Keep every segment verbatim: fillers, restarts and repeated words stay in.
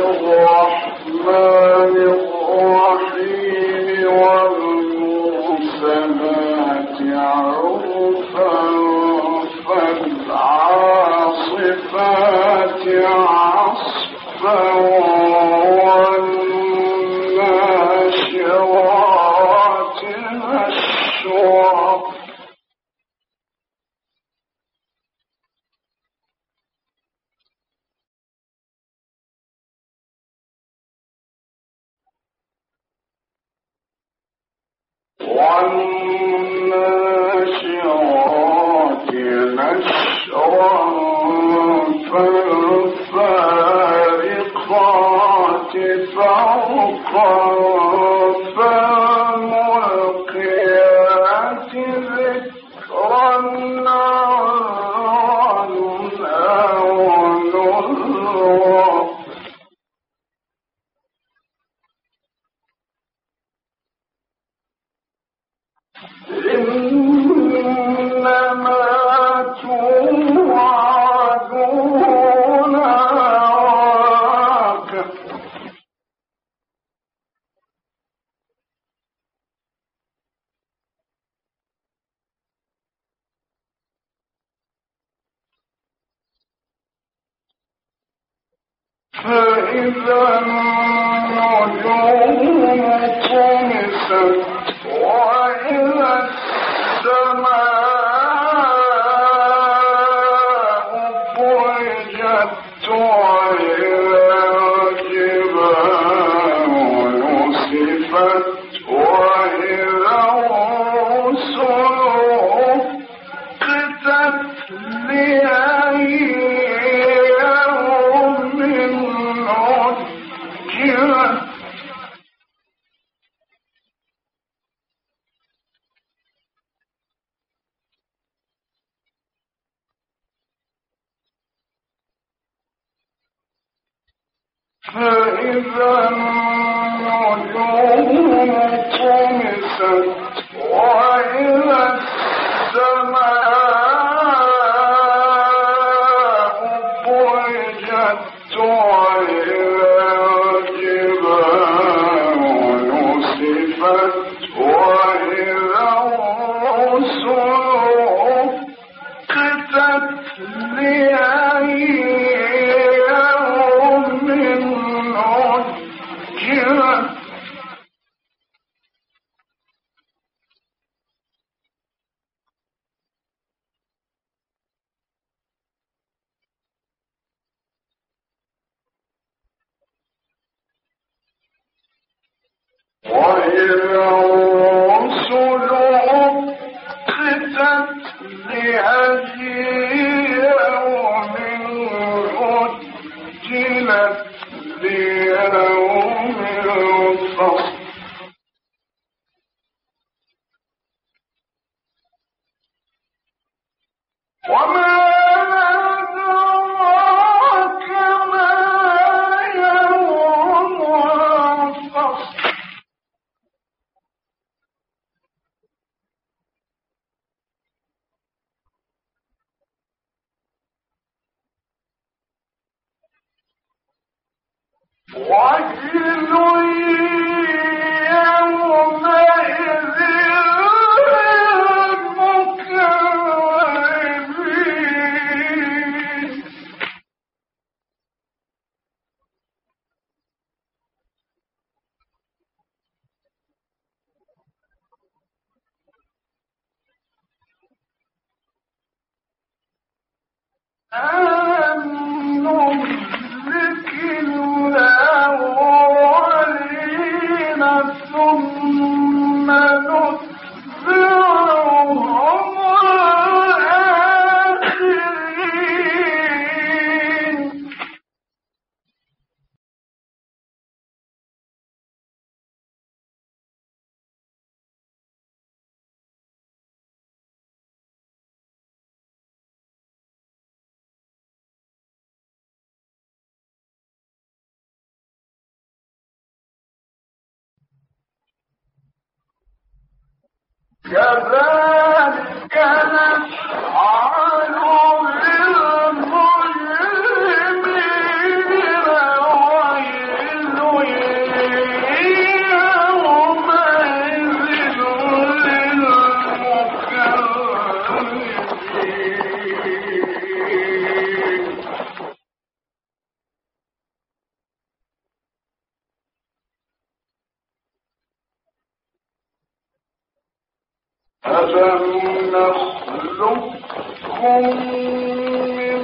والناشرات نشرا فالفارقات فرقا فالملقيات ذكرا فإذا النجوم طمست وإذا السماء فرجت وإذا الجبال نسفت وإذا الرسل أقتت لأي فإذا النجوم طمست وإذا السماء فرجت وإذا الجبال نسفت وإذا الرسل أقتت لأي وإذا الرسل أقتت لأي يوم أجلت ليوم الفصل وما أدراك ما يوم الفصل ويل يومئذ للمكذبين ألم نهلك الأولين ثم نتبعهم الآخرين كذلك نفعل بالمجرمين ألم نخلقكم من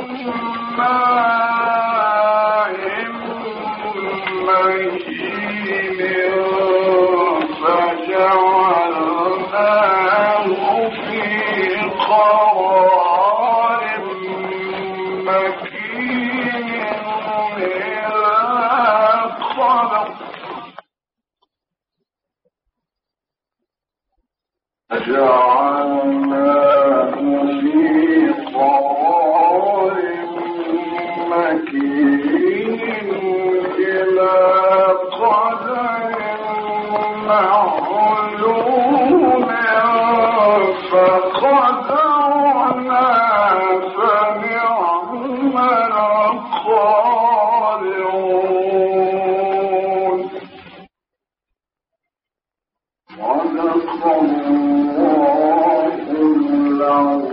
ماء مهين فجعلناه في قرار مكين إلى خلق فجعلناه في قرار مكين إلى قدر معلوم فقدرنا فنعم القادرون صدق الله العظيم.